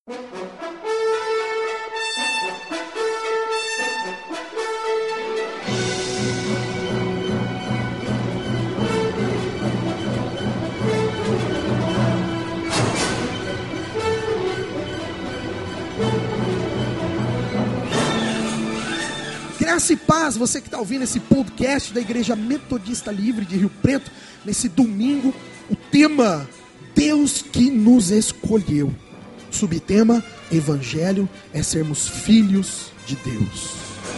Graça e paz, você que está ouvindo esse podcast da Igreja Metodista Livre de Rio Preto, nesse domingo, o tema, Deus que nos escolheu. Subtema, Evangelho é sermos filhos de Deus.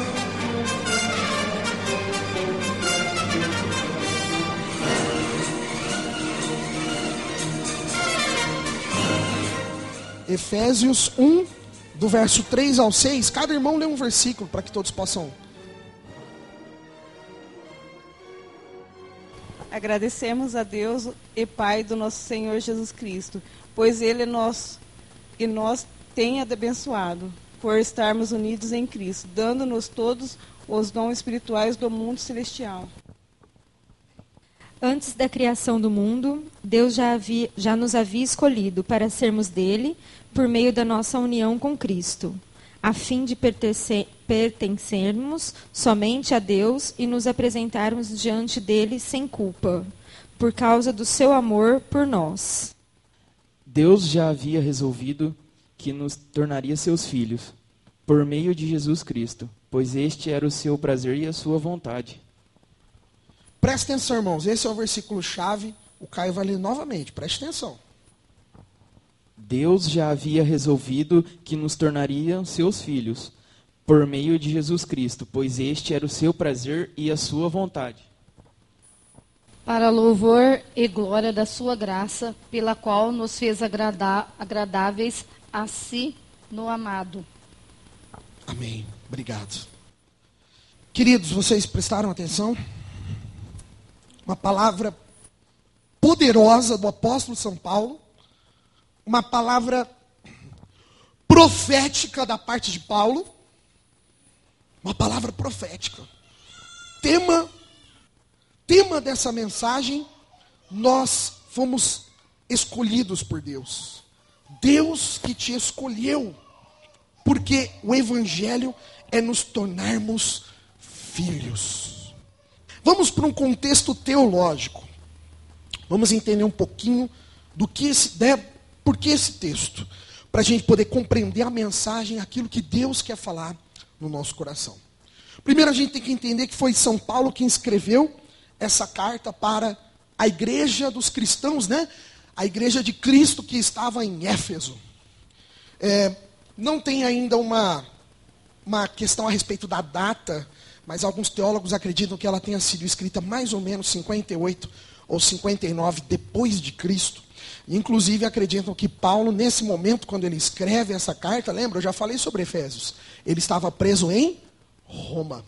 Efésios 1, do verso 3 ao 6, cada irmão lê um versículo para que todos possam. Agradecemos a Deus e Pai do nosso Senhor Jesus Cristo, pois Ele nos tem abençoado por estarmos unidos em Cristo, dando-nos todos os dons espirituais do mundo celestial. Antes da criação do mundo, Deus já nos havia escolhido para sermos dele por meio da nossa união com Cristo, a fim de pertencermos somente a Deus e nos apresentarmos diante dele sem culpa, por causa do seu amor por nós. Deus já havia resolvido que nos tornaria seus filhos, por meio de Jesus Cristo, pois este era o seu prazer e a sua vontade. Presta atenção, irmãos, esse é o versículo-chave, o Caio vai ler novamente, preste atenção. Deus já havia resolvido que nos tornaria seus filhos, por meio de Jesus Cristo, pois este era o seu prazer e a sua vontade. Para louvor e glória da sua graça, pela qual nos fez agradáveis a si no amado. Amém. Obrigado. Queridos, vocês prestaram atenção? Uma palavra poderosa do apóstolo São Paulo, uma palavra profética da parte de Paulo, uma palavra profética. Tema dessa mensagem, nós fomos escolhidos por Deus. Deus que te escolheu, porque o Evangelho é nos tornarmos filhos. Vamos para um contexto teológico. Vamos entender um pouquinho por que esse texto, para a gente poder compreender a mensagem, aquilo que Deus quer falar no nosso coração. Primeiro a gente tem que entender que foi São Paulo quem escreveu essa carta para a igreja dos cristãos, né? A igreja de Cristo que estava em Éfeso. Não tem ainda uma questão a respeito da data, mas alguns teólogos acreditam que ela tenha sido escrita mais ou menos 58 ou 59 depois de Cristo. Inclusive acreditam que Paulo, nesse momento, quando ele escreve essa carta, lembra, eu já falei sobre Efésios, ele estava preso em Roma.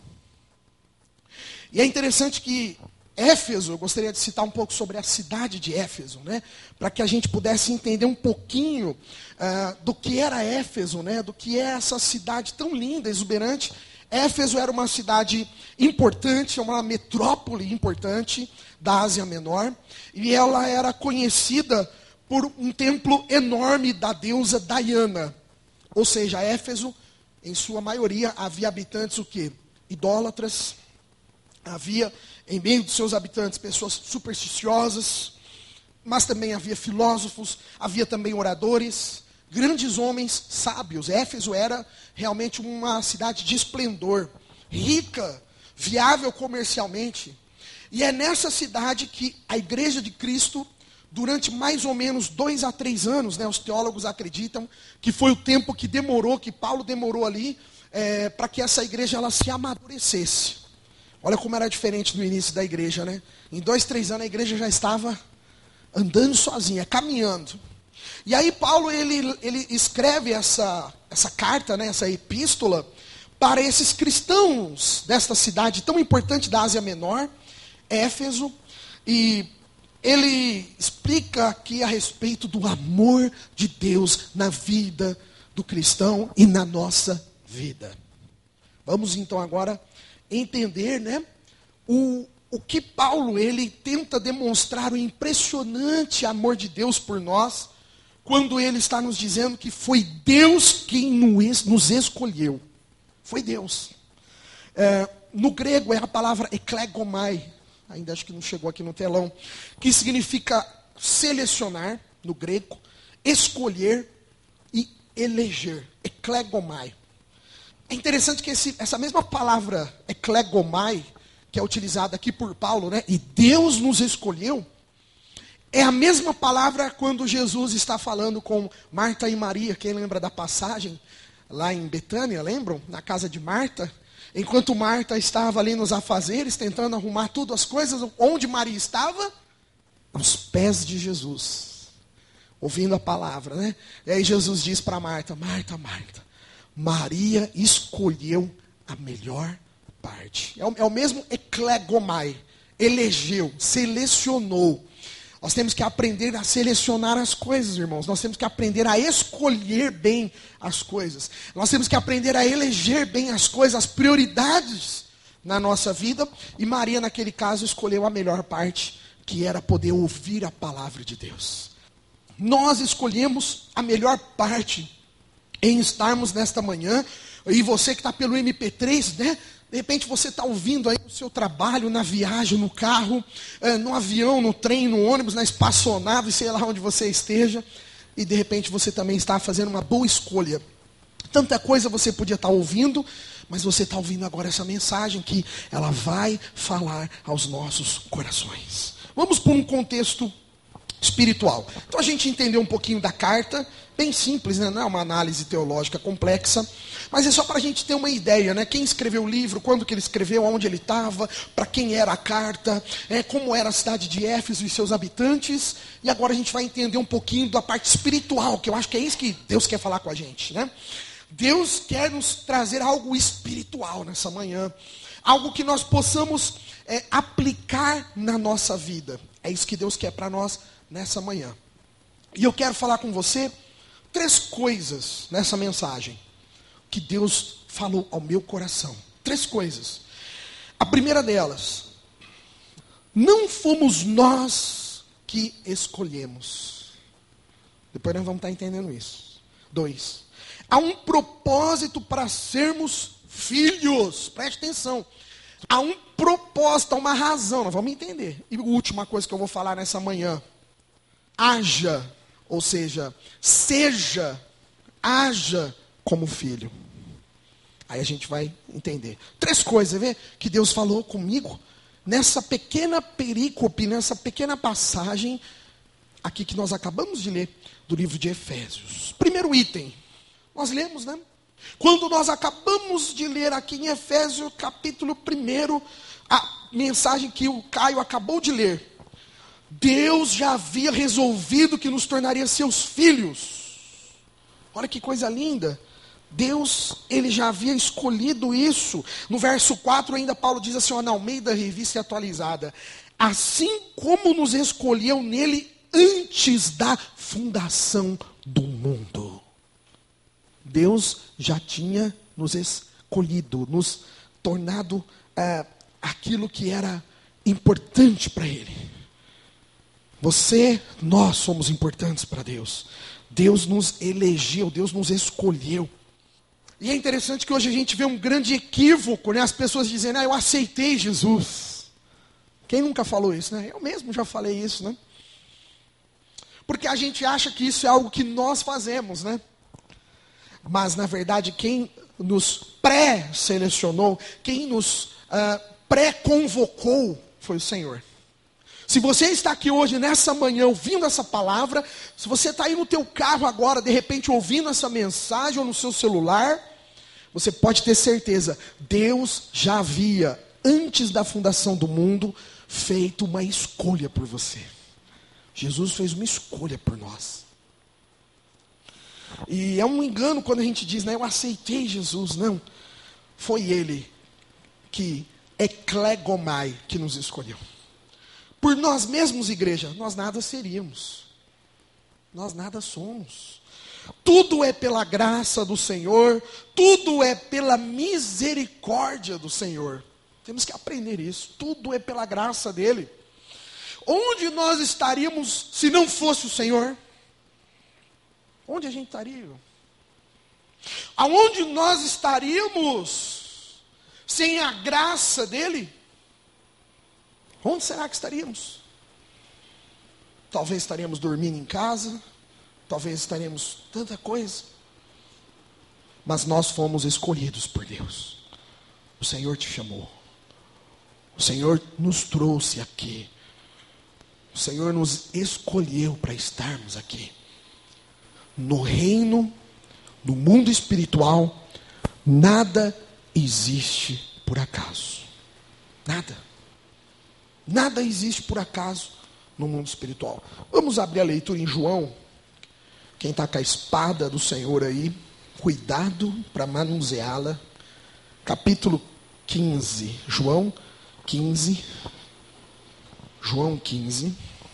E é interessante que Éfeso, eu gostaria de citar um pouco sobre a cidade de Éfeso, né? Para que a gente pudesse entender um pouquinho do que era Éfeso, né? Do que é essa cidade tão linda, exuberante. Éfeso era uma cidade importante, uma metrópole importante da Ásia Menor, e ela era conhecida por um templo enorme da deusa Diana. Ou seja, Éfeso, em sua maioria, havia habitantes o quê? Idólatras. Havia, em meio de seus habitantes, pessoas supersticiosas, mas também havia filósofos, havia também oradores, grandes homens sábios. Éfeso era realmente uma cidade de esplendor, rica, viável comercialmente. E é nessa cidade que a Igreja de Cristo, durante mais ou menos 2 a 3 anos, né, os teólogos acreditam que foi o tempo que Paulo demorou ali, para que essa igreja ela se amadurecesse. Olha como era diferente do início da igreja, né? Em 2, 3 anos a igreja já estava andando sozinha, caminhando. E aí Paulo ele escreve essa carta, né, essa epístola, para esses cristãos desta cidade tão importante da Ásia Menor, Éfeso, e ele explica aqui a respeito do amor de Deus na vida do cristão e na nossa vida. Vamos então agora entender, né, o que Paulo ele tenta demonstrar, o impressionante amor de Deus por nós, quando ele está nos dizendo que foi Deus quem nos escolheu. Foi Deus. No grego é a palavra eklegomai, ainda acho que não chegou aqui no telão, que significa selecionar, no grego, escolher e eleger. Eklegomai. É interessante que essa mesma palavra eklegomai, que é utilizada aqui por Paulo, né? E Deus nos escolheu, é a mesma palavra quando Jesus está falando com Marta e Maria. Quem lembra da passagem lá em Betânia, lembram? Na casa de Marta. Enquanto Marta estava ali nos afazeres, tentando arrumar tudo as coisas, onde Maria estava? Aos pés de Jesus, ouvindo a palavra, né? E aí Jesus diz para Marta, Marta, Marta, Maria escolheu a melhor parte. É o mesmo eklegomai, elegeu, selecionou. Nós temos que aprender a selecionar as coisas, irmãos. Nós temos que aprender a escolher bem as coisas. Nós temos que aprender a eleger bem as coisas, as prioridades na nossa vida. E Maria, naquele caso, escolheu a melhor parte, que era poder ouvir a palavra de Deus. Nós escolhemos a melhor parte em estarmos nesta manhã. E você que está pelo MP3, né? De repente você está ouvindo aí no seu trabalho, na viagem, no carro, no avião, no trem, no ônibus, na espaçonave, sei lá onde você esteja. E de repente você também está fazendo uma boa escolha. Tanta coisa você podia estar ouvindo, mas você está ouvindo agora essa mensagem que ela vai falar aos nossos corações. Vamos por um contexto espiritual. Então a gente entendeu um pouquinho da carta, bem simples, né? Não é uma análise teológica complexa, mas é só para a gente ter uma ideia, né? Quem escreveu o livro, quando que ele escreveu, onde ele estava, para quem era a carta, como era a cidade de Éfeso e seus habitantes, e agora a gente vai entender um pouquinho da parte espiritual, que eu acho que é isso que Deus quer falar com a gente, né? Deus quer nos trazer algo espiritual nessa manhã, algo que nós possamos aplicar na nossa vida. É isso que Deus quer para nós nessa manhã. E eu quero falar com você 3 coisas nessa mensagem que Deus falou ao meu coração. 3 coisas. A primeira delas, não fomos nós que escolhemos. Depois nós vamos estar entendendo isso. 2, há um propósito para sermos filhos. Preste atenção. Há um propósito, há uma razão. Nós vamos entender. E a última coisa que eu vou falar nessa manhã. Haja, ou seja, haja como filho. Aí a gente vai entender. 3 coisas, vê, que Deus falou comigo nessa pequena perícope, nessa pequena passagem aqui que nós acabamos de ler do livro de Efésios. Primeiro item, nós lemos, né? Quando nós acabamos de ler aqui em Efésios capítulo 1, a mensagem que o Caio acabou de ler, Deus já havia resolvido que nos tornaria seus filhos. Olha que coisa linda. Deus, ele já havia escolhido isso. No verso 4 ainda Paulo diz assim, na Almeida Revista Atualizada. Assim como nos escolheu nele antes da fundação do mundo. Deus já tinha nos escolhido, nos tornado aquilo que era importante para ele. Nós somos importantes para Deus. Deus nos elegeu, Deus nos escolheu. E é interessante que hoje a gente vê um grande equívoco, né? As pessoas dizendo, eu aceitei Jesus. Quem nunca falou isso, né? Eu mesmo já falei isso, né? Porque a gente acha que isso é algo que nós fazemos, né? Mas, na verdade, quem nos pré-selecionou, quem nos pré-convocou foi o Senhor. Se você está aqui hoje, nessa manhã, ouvindo essa palavra, se você está aí no teu carro agora, de repente, ouvindo essa mensagem, ou no seu celular, você pode ter certeza, Deus já havia, antes da fundação do mundo, feito uma escolha por você. Jesus fez uma escolha por nós. E é um engano quando a gente diz, eu aceitei Jesus. Não, foi Ele que, eklegomai, que nos escolheu. Por nós mesmos, igreja, nós nada seríamos. Nós nada somos. Tudo é pela graça do Senhor. Tudo é pela misericórdia do Senhor. Temos que aprender isso. Tudo é pela graça dEle. Onde nós estaríamos se não fosse o Senhor? onde a gente estaria? Aonde nós estaríamos sem a graça dele? Onde será que estaríamos? Talvez estaríamos dormindo em casa, talvez estaríamos tanta coisa. Mas nós fomos escolhidos por Deus. O Senhor te chamou. O Senhor nos trouxe aqui. O Senhor nos escolheu para estarmos aqui. No reino, no mundo espiritual, nada existe por acaso. Nada. Nada existe por acaso no mundo espiritual. Vamos abrir a leitura em João. Quem está com a espada do Senhor aí, cuidado para manuseá-la. Capítulo 15. João 15. João 15.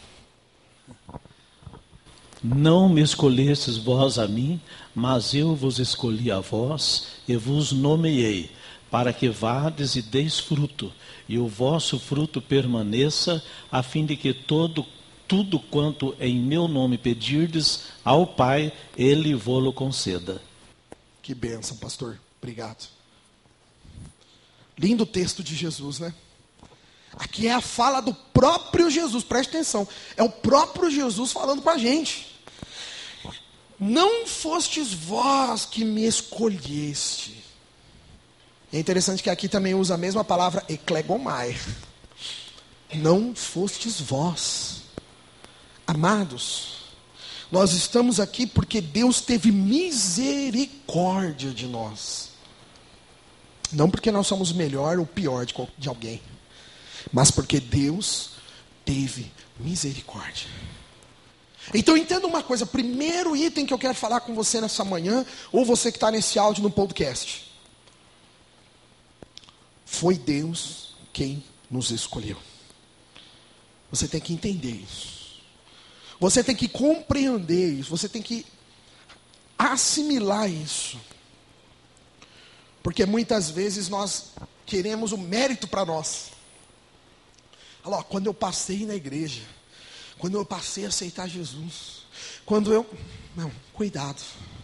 Não me escolhestes vós a mim, mas eu vos escolhi a vós e vos nomeei, para que vades e deis fruto, e o vosso fruto permaneça, a fim de que tudo quanto em meu nome pedirdes ao Pai, Ele vô-lo conceda. Que bênção, pastor. Obrigado. Lindo texto de Jesus, né? Aqui é a fala do próprio Jesus, preste atenção. É o próprio Jesus falando com a gente. Não fostes vós que me escolheste. É interessante que aqui também usa a mesma palavra eklegomai. Não fostes vós. Amados, nós estamos aqui porque Deus teve misericórdia de nós. Não porque nós somos melhor ou pior de alguém, mas porque Deus teve misericórdia. Então entenda uma coisa, primeiro item que eu quero falar com você nessa manhã, ou você que está nesse áudio no podcast. Foi Deus quem nos escolheu. Você tem que entender isso. Você tem que compreender isso. Você tem que assimilar isso. Porque muitas vezes nós queremos o mérito para nós. Olha lá, quando eu passei na igreja, quando eu passei a aceitar Jesus, não, cuidado.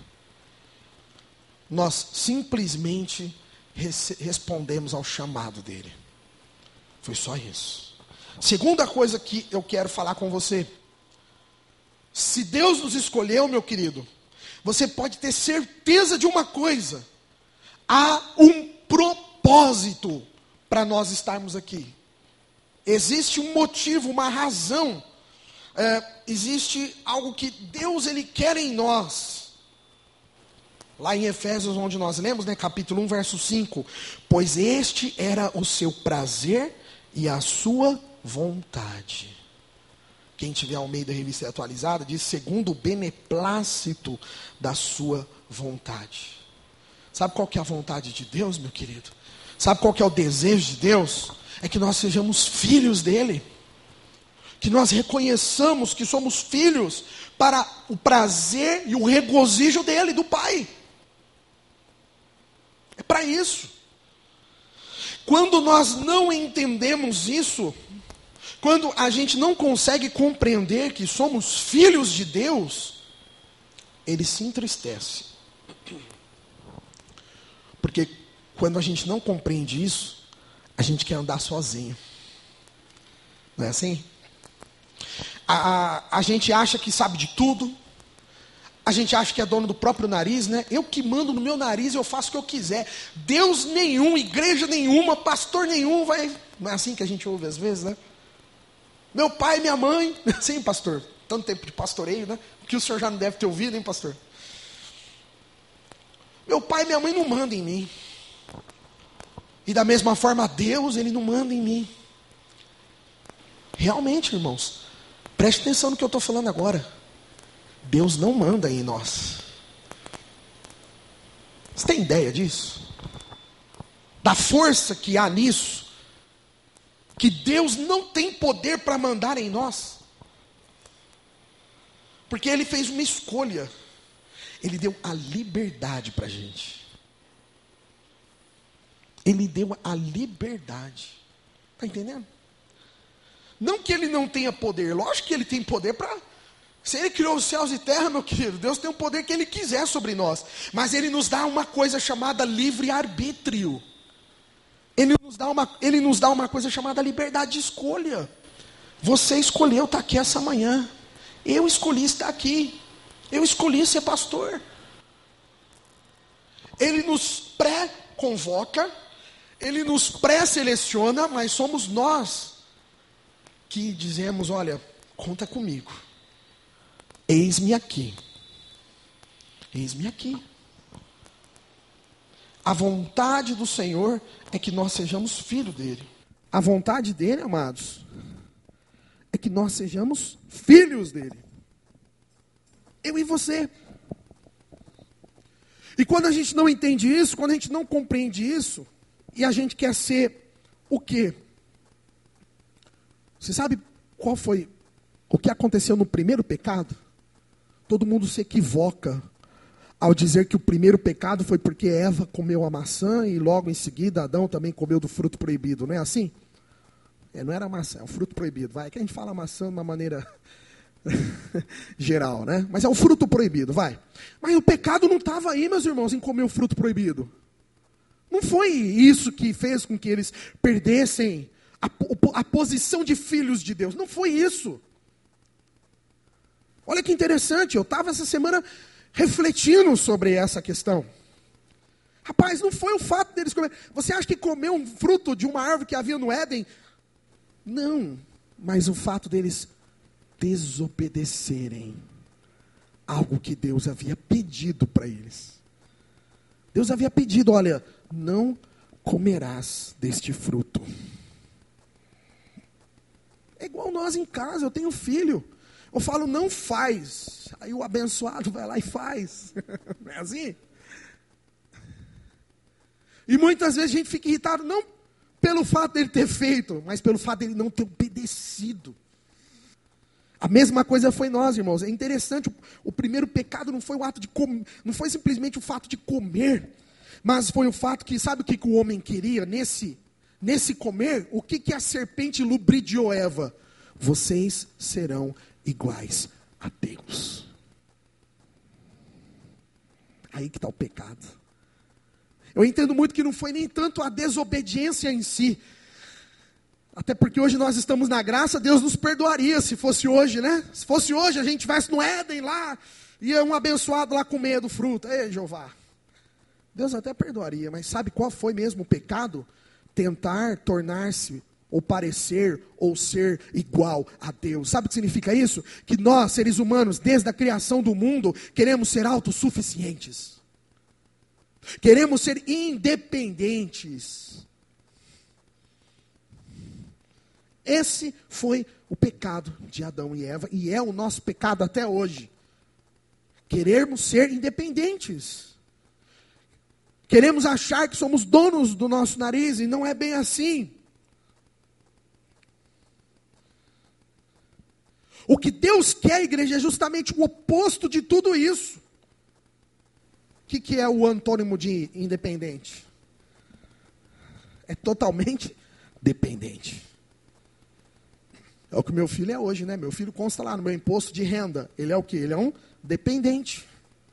Nós simplesmente respondemos ao chamado dele. Foi só isso. Segunda coisa que eu quero falar com você. Se Deus nos escolheu, meu querido, você pode ter certeza de uma coisa. Há um propósito para nós estarmos aqui. Existe um motivo, uma razão. Existe algo que Deus ele quer em nós. Lá em Efésios, onde nós lemos, né, capítulo 1, verso 5. Pois este era o seu prazer e a sua vontade. Quem tiver Almeida Revista Atualizada, diz segundo o beneplácito da sua vontade. Sabe qual que é a vontade de Deus, meu querido? Sabe qual que é o desejo de Deus? É que nós sejamos filhos dele. Que nós reconheçamos que somos filhos para o prazer e o regozijo dele, do Pai. É para isso. Quando nós não entendemos isso, quando a gente não consegue compreender que somos filhos de Deus, ele se entristece. Porque quando a gente não compreende isso, a gente quer andar sozinho. Não é assim? A gente acha que sabe de tudo. A gente acha que é dono do próprio nariz, né? Eu que mando no meu nariz, eu faço o que eu quiser. Deus nenhum, igreja nenhuma, pastor nenhum vai... Não é assim que a gente ouve às vezes, né? Meu pai, minha mãe... Sim, pastor. Tanto tempo de pastoreio, né? Que o senhor já não deve ter ouvido, hein, pastor? Meu pai e minha mãe não mandam em mim. E da mesma forma, Deus, ele não manda em mim. Realmente, irmãos, preste atenção no que eu estou falando agora. Deus não manda em nós. Você tem ideia disso? Da força que há nisso? Que Deus não tem poder para mandar em nós. Porque Ele fez uma escolha. Ele deu a liberdade para a gente. Ele deu a liberdade. Está entendendo? Não que Ele não tenha poder. Lógico que Ele tem poder para Se Ele criou os céus e terra, meu querido, Deus tem o poder que Ele quiser sobre nós. Mas Ele nos dá uma coisa chamada livre-arbítrio. Ele nos dá uma coisa chamada liberdade de escolha. Você escolheu estar aqui essa manhã. Eu escolhi estar aqui. Eu escolhi ser pastor. Ele nos pré-convoca, Ele nos pré-seleciona, mas somos nós que dizemos, olha, conta comigo. Eis-me aqui. Eis-me aqui. A vontade do Senhor é que nós sejamos filhos dele. A vontade dele, amados, é que nós sejamos filhos dele. Eu e você. E quando a gente não entende isso, quando a gente não compreende isso, e a gente quer ser o quê? Você sabe qual foi o que aconteceu no primeiro pecado? Todo mundo se equivoca ao dizer que o primeiro pecado foi porque Eva comeu a maçã e logo em seguida Adão também comeu do fruto proibido, não é assim? Não era maçã, é o fruto proibido, vai, que a gente fala maçã de uma maneira geral, né? Mas é o fruto proibido, vai. Mas o pecado não estava aí, meus irmãos, em comer o fruto proibido. Não foi isso que fez com que eles perdessem a posição de filhos de Deus. Não foi isso. Olha que interessante, eu estava essa semana refletindo sobre essa questão. Rapaz, não foi o fato deles comer. Você acha que comer um fruto de uma árvore que havia no Éden? Não, mas o fato deles desobedecerem algo que Deus havia pedido para eles. Deus havia pedido, olha, não comerás deste fruto. É igual nós em casa, eu tenho filho. Eu falo, não faz. Aí o abençoado vai lá e faz. Não é assim? E muitas vezes a gente fica irritado, não pelo fato dele ter feito, mas pelo fato dele não ter obedecido. A mesma coisa foi nós, irmãos. É interessante, o primeiro pecado não foi o ato de comer, não foi simplesmente o fato de comer, mas foi o fato que, sabe o que o homem queria nesse comer? O que a serpente lubridiou Eva? Vocês serão iguais a Deus. Aí que está o pecado. Eu entendo muito que não foi nem tanto a desobediência em si. Até porque hoje nós estamos na graça, Deus nos perdoaria se fosse hoje, né? Se fosse hoje, a gente estivesse no Éden lá, ia um abençoado lá comer do fruto. Ei, Jeová. Deus até perdoaria, mas sabe qual foi mesmo o pecado? Tentar tornar-se, ou parecer, ou ser igual a Deus. Sabe o que significa isso? Que nós, seres humanos, desde a criação do mundo, queremos ser autossuficientes. Queremos ser independentes. Esse foi o pecado de Adão e Eva, e é o nosso pecado até hoje. Queremos ser independentes. Queremos achar que somos donos do nosso nariz, e não é bem assim. O que Deus quer, igreja, é justamente o oposto de tudo isso. O que é o antônimo de independente? É totalmente dependente. É o que meu filho é hoje, né? Meu filho consta lá no meu imposto de renda. Ele é o quê? Ele é um dependente.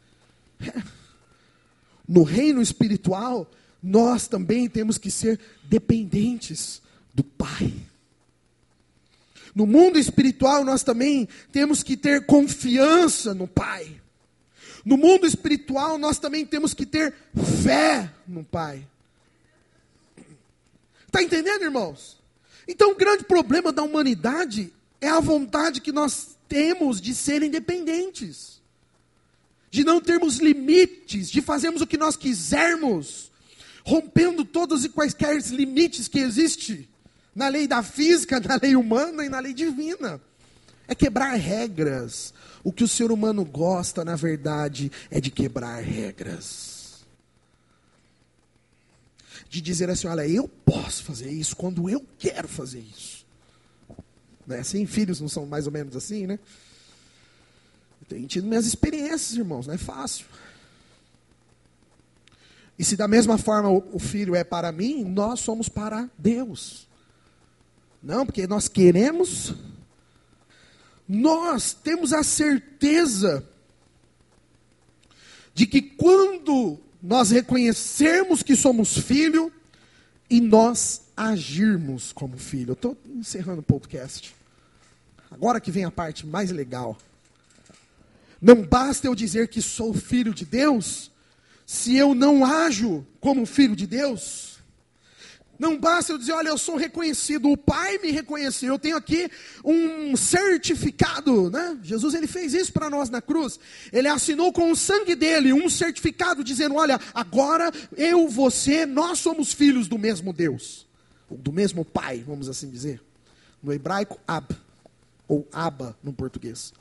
No reino espiritual, nós também temos que ser dependentes do Pai. No mundo espiritual, nós também temos que ter confiança no Pai. No mundo espiritual, nós também temos que ter fé no Pai. Está entendendo, irmãos? Então, o grande problema da humanidade é a vontade que nós temos de ser independentes. De não termos limites, de fazermos o que nós quisermos, rompendo todos e quaisquer limites que existem na lei da física, na lei humana e na lei divina. É quebrar regras. O que o ser humano gosta, na verdade, é de quebrar regras. De dizer assim, olha, eu posso fazer isso quando eu quero fazer isso. Não é assim? Filhos não são mais ou menos assim, né? Eu tenho tido minhas experiências, irmãos, não é fácil. E se da mesma forma o filho é para mim, nós somos para Deus. Não, porque nós queremos nós temos a certeza de que quando nós reconhecermos que somos filho e nós agirmos como filho. Eu estou encerrando o podcast. Agora que vem a parte mais legal. Não basta eu dizer que sou filho de Deus, se eu não ajo como filho de Deus. Não basta eu dizer, olha, eu sou reconhecido, o Pai me reconheceu, eu tenho aqui um certificado, né? Jesus, ele fez isso para nós na cruz. Ele assinou com o sangue dele um certificado dizendo, olha, agora eu, você, nós somos filhos do mesmo Deus. Do mesmo Pai, vamos assim dizer. No hebraico, Ab, ou Abba no português.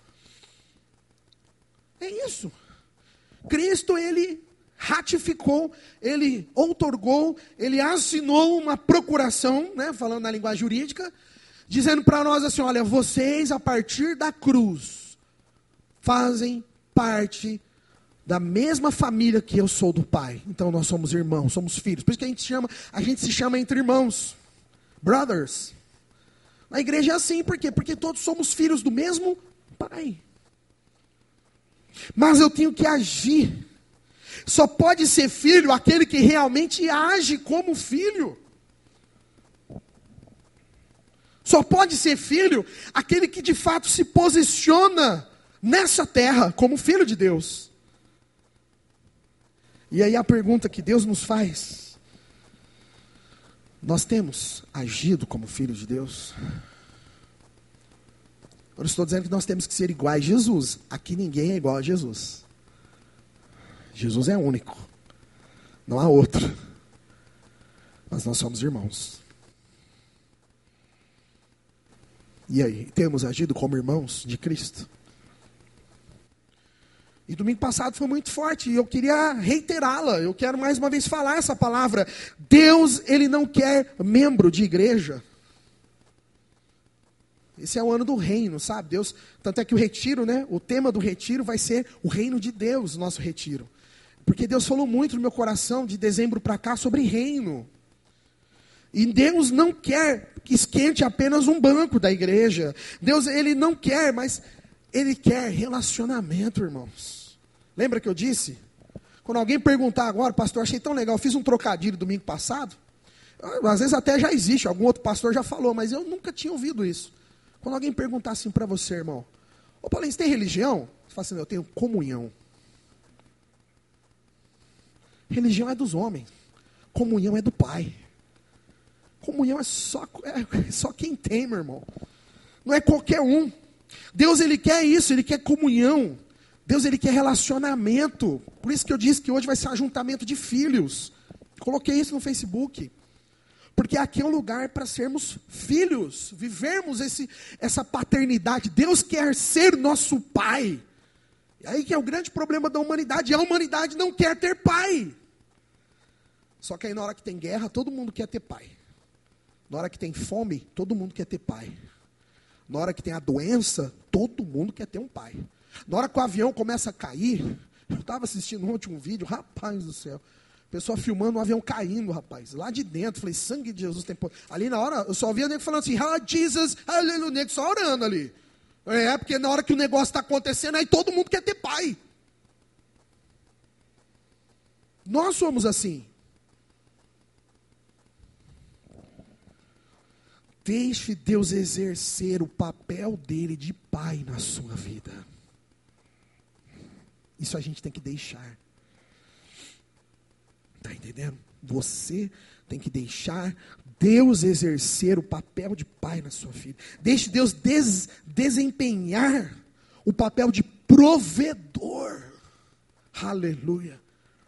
É isso. Cristo, ele ratificou, ele outorgou, ele assinou uma procuração, né, falando na linguagem jurídica, dizendo para nós assim, olha, vocês a partir da cruz fazem parte da mesma família que eu sou do Pai. Então nós somos irmãos, somos filhos. Por isso que a gente se chama entre irmãos, brothers. Na igreja é assim, por quê? Porque todos somos filhos do mesmo Pai. Mas eu tenho que agir. Só pode ser filho aquele que realmente age como filho. Só pode ser filho aquele que de fato se posiciona nessa terra como filho de Deus. E aí a pergunta que Deus nos faz: nós temos agido como filhos de Deus? Eu não estou dizendo que nós temos que ser iguais a Jesus. Aqui ninguém é igual a Jesus. Jesus é único. Não há outro. Mas nós somos irmãos. E aí, temos agido como irmãos de Cristo? E domingo passado foi muito forte. E eu queria reiterá-la. Eu quero mais uma vez falar essa palavra. Deus, ele não quer membro de igreja. Esse é o ano do reino, sabe? Deus, tanto é que o retiro, né? O tema do retiro vai ser o reino de Deus, nosso retiro. Porque Deus falou muito no meu coração de dezembro para cá sobre reino. E Deus não quer que esquente apenas um banco da igreja. Deus, ele não quer, mas ele quer relacionamento, irmãos. Lembra que eu disse? Quando alguém perguntar agora, pastor, achei tão legal, eu fiz um trocadilho domingo passado. Às vezes até já existe, algum outro pastor já falou, mas eu nunca tinha ouvido isso. Quando alguém perguntar assim para você, irmão, ô Paulinho, você tem religião? Você fala assim, eu tenho comunhão. Religião é dos homens, comunhão é do Pai. Comunhão é só quem tem, meu irmão. Não é qualquer um. Deus, ele quer isso, ele quer comunhão. Deus, ele quer relacionamento. Por isso que eu disse que hoje vai ser um ajuntamento de filhos. Coloquei isso no Facebook. Porque aqui é um lugar para sermos filhos, vivermos essa paternidade. Deus quer ser nosso Pai. E aí que é o grande problema da humanidade. A humanidade não quer ter pai. Só que aí na hora que tem guerra, todo mundo quer ter pai. Na hora que tem fome, todo mundo quer ter pai. Na hora que tem a doença, todo mundo quer ter um pai. Na hora que o avião começa a cair, eu estava assistindo ontem um vídeo, rapaz do céu. Pessoa filmando um avião caindo, rapaz. Lá de dentro, falei, sangue de Jesus tem poder. Ali na hora, eu só via o nego falando assim, Jesus, aleluia, o nego só orando ali. É, porque na hora que o negócio está acontecendo, aí todo mundo quer ter pai. Nós somos assim. Deixe Deus exercer o papel dele de pai na sua vida. Isso a gente tem que deixar. Está entendendo? Você tem que deixar Deus exercer o papel de pai na sua vida. Deixe Deus desempenhar o papel de provedor. Aleluia.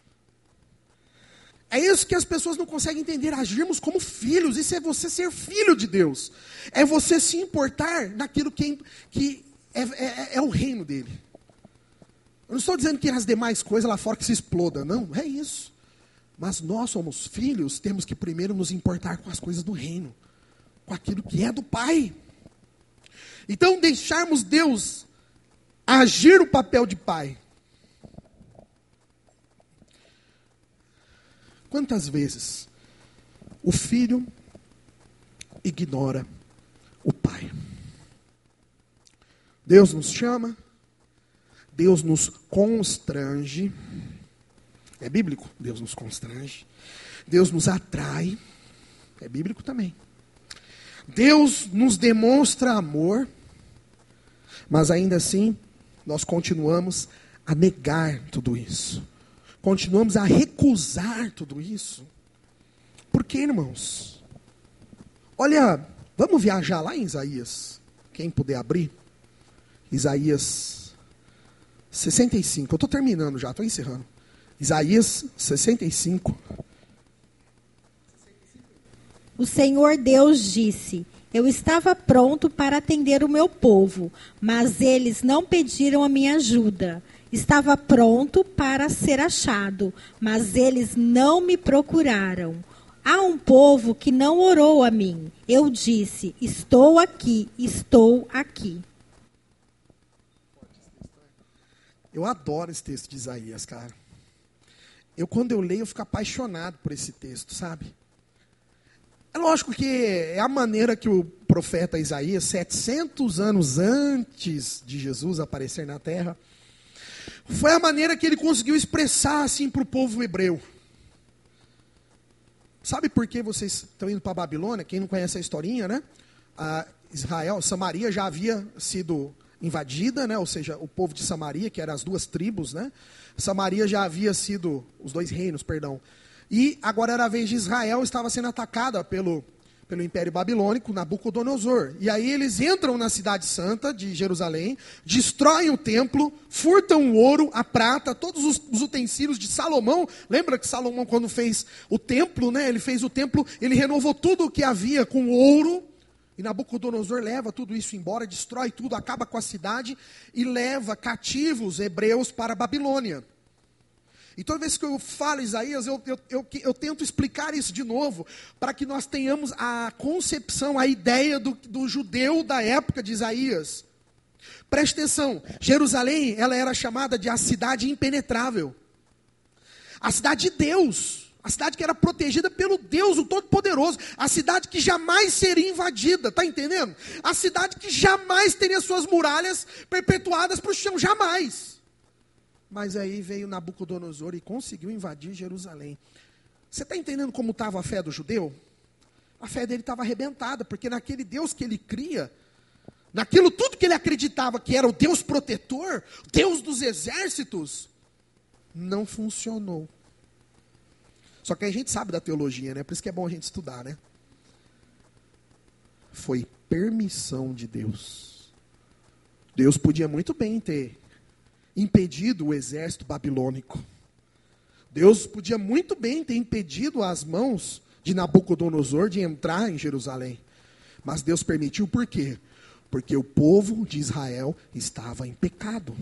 É isso que as pessoas não conseguem entender. Agirmos como filhos. Isso é você ser filho de Deus. É você se importar naquilo que é o reino dele. Eu não estou dizendo que as demais coisas lá fora que se explodam. Não, é isso. Mas nós somos filhos, temos que primeiro nos importar com as coisas do reino. Com aquilo que é do Pai. Então deixarmos Deus agir o papel de Pai. Quantas vezes o filho ignora o pai? Deus nos chama, Deus nos constrange. É bíblico? Deus nos constrange. Deus nos atrai. É bíblico também. Deus nos demonstra amor, mas ainda assim, nós continuamos a negar tudo isso. Continuamos a recusar tudo isso. Por quê, irmãos? Olha, vamos viajar lá em Isaías. Quem puder abrir. Isaías 65. Eu estou terminando já, estou encerrando. Isaías 65. O Senhor Deus disse: eu estava pronto para atender o meu povo, mas eles não pediram a minha ajuda. Estava pronto para ser achado, mas eles não me procuraram. Há um povo que não orou a mim. Eu disse: estou aqui, estou aqui. Eu adoro esse texto de Isaías, cara. Quando eu leio, eu fico apaixonado por esse texto, sabe? É lógico que é a maneira que o profeta Isaías, 700 anos antes de Jesus aparecer na terra, foi a maneira que ele conseguiu expressar assim para o povo hebreu. Sabe por que vocês estão indo para a Babilônia? Quem não conhece a historinha, né? Samaria já havia sido invadida, né? Ou seja, o povo de Samaria, que eram as duas tribos, né? Samaria já havia sido, os dois reinos, perdão. E agora era a vez de Israel, estava sendo atacada pelo Império Babilônico, Nabucodonosor. E aí eles entram na cidade santa de Jerusalém, destroem o templo, furtam o ouro, a prata, todos os utensílios de Salomão. Lembra que Salomão, quando fez o templo, né? Ele fez o templo, ele renovou tudo o que havia com ouro. E Nabucodonosor leva tudo isso embora, destrói tudo, acaba com a cidade e leva cativos hebreus para a Babilônia. E toda vez que eu falo Isaías, eu tento explicar isso de novo, para que nós tenhamos a concepção, a ideia do judeu da época de Isaías. Preste atenção, Jerusalém, ela era chamada de a cidade impenetrável. A cidade de Deus. A cidade que era protegida pelo Deus, o Todo-Poderoso. A cidade que jamais seria invadida, está entendendo? A cidade que jamais teria suas muralhas perpetuadas para o chão, jamais. Mas aí veio Nabucodonosor e conseguiu invadir Jerusalém. Você está entendendo como estava a fé do judeu? A fé dele estava arrebentada, porque naquele Deus que ele cria, naquilo tudo que ele acreditava que era o Deus protetor, Deus dos exércitos, não funcionou. Só que a gente sabe da teologia, né? Por isso que é bom a gente estudar, né? Foi permissão de Deus. Deus podia muito bem ter impedido o exército babilônico. Deus podia muito bem ter impedido as mãos de Nabucodonosor de entrar em Jerusalém. Mas Deus permitiu por quê? Porque o povo de Israel estava em pecado.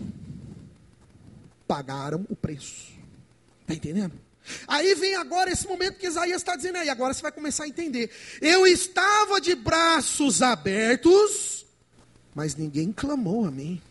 Pagaram o preço. Está entendendo? Aí vem agora esse momento que Isaías está dizendo aí, agora você vai começar a entender. Eu estava de braços abertos, mas ninguém clamou a mim.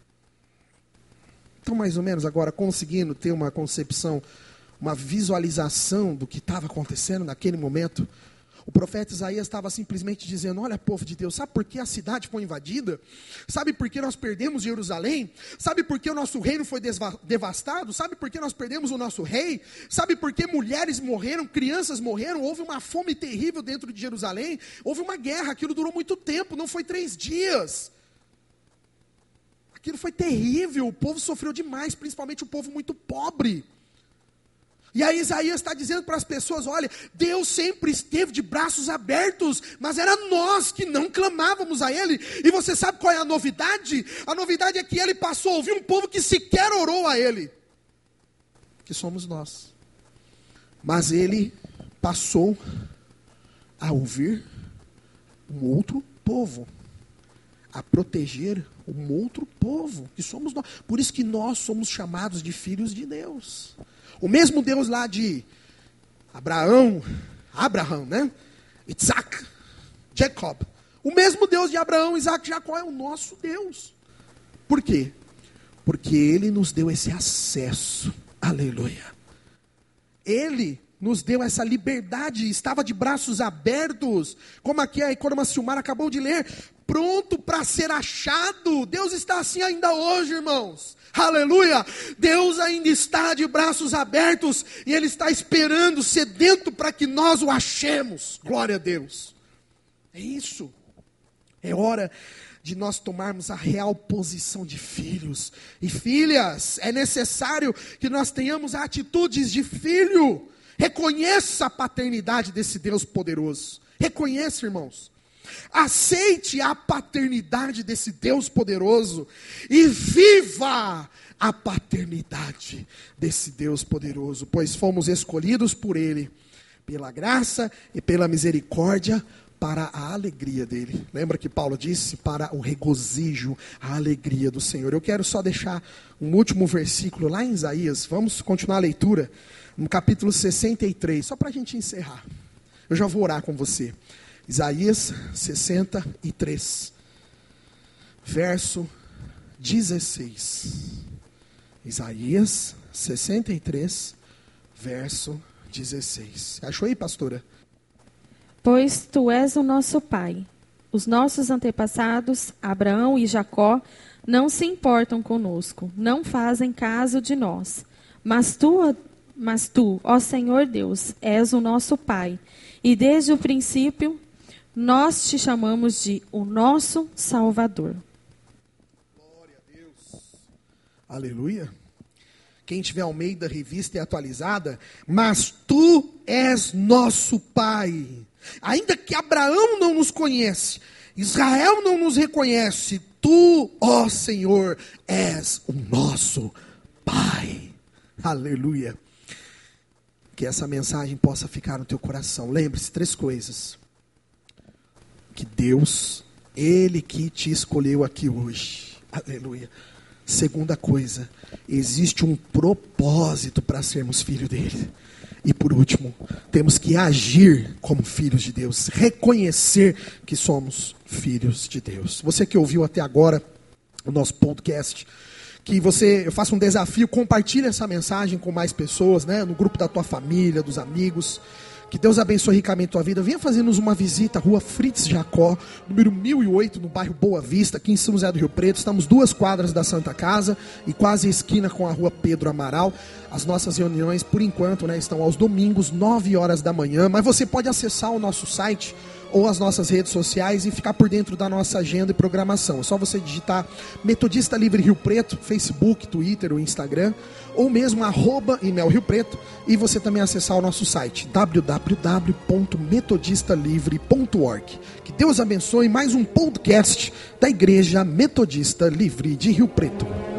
Então, mais ou menos agora, conseguindo ter uma concepção, uma visualização do que estava acontecendo naquele momento, o profeta Isaías estava simplesmente dizendo: olha, povo de Deus, sabe por que a cidade foi invadida? Sabe por que nós perdemos Jerusalém? Sabe por que o nosso reino foi devastado? Sabe por que nós perdemos o nosso rei? Sabe por que mulheres morreram, crianças morreram? Houve uma fome terrível dentro de Jerusalém. Houve uma guerra, aquilo durou muito tempo, não foi 3 dias. Aquilo foi terrível, o povo sofreu demais, principalmente o povo muito pobre. E aí Isaías está dizendo para as pessoas: olha, Deus sempre esteve de braços abertos, mas era nós que não clamávamos a Ele. E você sabe qual é a novidade? A novidade é que Ele passou a ouvir um povo que sequer orou a Ele, que somos nós. Mas Ele passou a ouvir um outro povo, a proteger um outro povo, que somos nós. Por isso que nós somos chamados de filhos de Deus. O mesmo Deus lá de Abraão, né? Isaac, Jacob. O mesmo Deus de Abraão, Isaac e Jacó é o nosso Deus. Por quê? Porque Ele nos deu esse acesso. Aleluia. Ele nos deu essa liberdade, estava de braços abertos, como aqui a Economia Silmar acabou de ler, pronto para ser achado. Deus está assim ainda hoje, irmãos. Aleluia! Deus ainda está de braços abertos e Ele está esperando, sedento para que nós o achemos. Glória a Deus. É isso. É hora de nós tomarmos a real posição de filhos e filhas. É necessário que nós tenhamos atitudes de filho. Reconheça a paternidade desse Deus poderoso. Reconheça, irmãos. Aceite a paternidade desse Deus poderoso e viva a paternidade desse Deus poderoso, pois fomos escolhidos por Ele, pela graça e pela misericórdia, para a alegria dele. Lembra que Paulo disse? Para o regozijo, a alegria do Senhor. Eu quero só deixar um último versículo lá em Isaías. Vamos continuar a leitura no capítulo 63, só para a gente encerrar. Eu já vou orar com você. Isaías 63, verso 16. Isaías 63, verso 16. Achou aí, pastora? Pois tu és o nosso pai. Os nossos antepassados, Abraão e Jacó, não se importam conosco, não fazem caso de nós. Mas tu, ó Senhor Deus, és o nosso pai. E desde o princípio, nós te chamamos de o nosso Salvador. Glória a Deus. Aleluia. Quem tiver Almeida, revista e atualizada, mas tu és nosso pai. Ainda que Abraão não nos conhece, Israel não nos reconhece, tu, ó Senhor, és o nosso pai. Aleluia. Que essa mensagem possa ficar no teu coração. Lembre-se, 3 coisas. Que Deus, Ele que te escolheu aqui hoje. Aleluia. Segunda coisa, existe um propósito para sermos filhos dele. E por último, temos que agir como filhos de Deus. Reconhecer que somos filhos de Deus. Você que ouviu até agora o nosso podcast, eu faço um desafio, compartilhe essa mensagem com mais pessoas, né? No grupo da tua família, dos amigos. Que Deus abençoe ricamente a tua vida. Venha fazer-nos uma visita, Rua Fritz Jacó, número 1008, no bairro Boa Vista, aqui em São José do Rio Preto. Estamos 2 quadras da Santa Casa e quase esquina com a Rua Pedro Amaral. As nossas reuniões, por enquanto, né, estão aos domingos, 9 horas da manhã. Mas você pode acessar o nosso site ou as nossas redes sociais e ficar por dentro da nossa agenda e programação. É só você digitar Metodista Livre Rio Preto, Facebook, Twitter ou Instagram, ou mesmo @Imel Rio Preto, e você também acessar o nosso site www.metodistalivre.org. Que Deus abençoe mais um podcast da Igreja Metodista Livre de Rio Preto.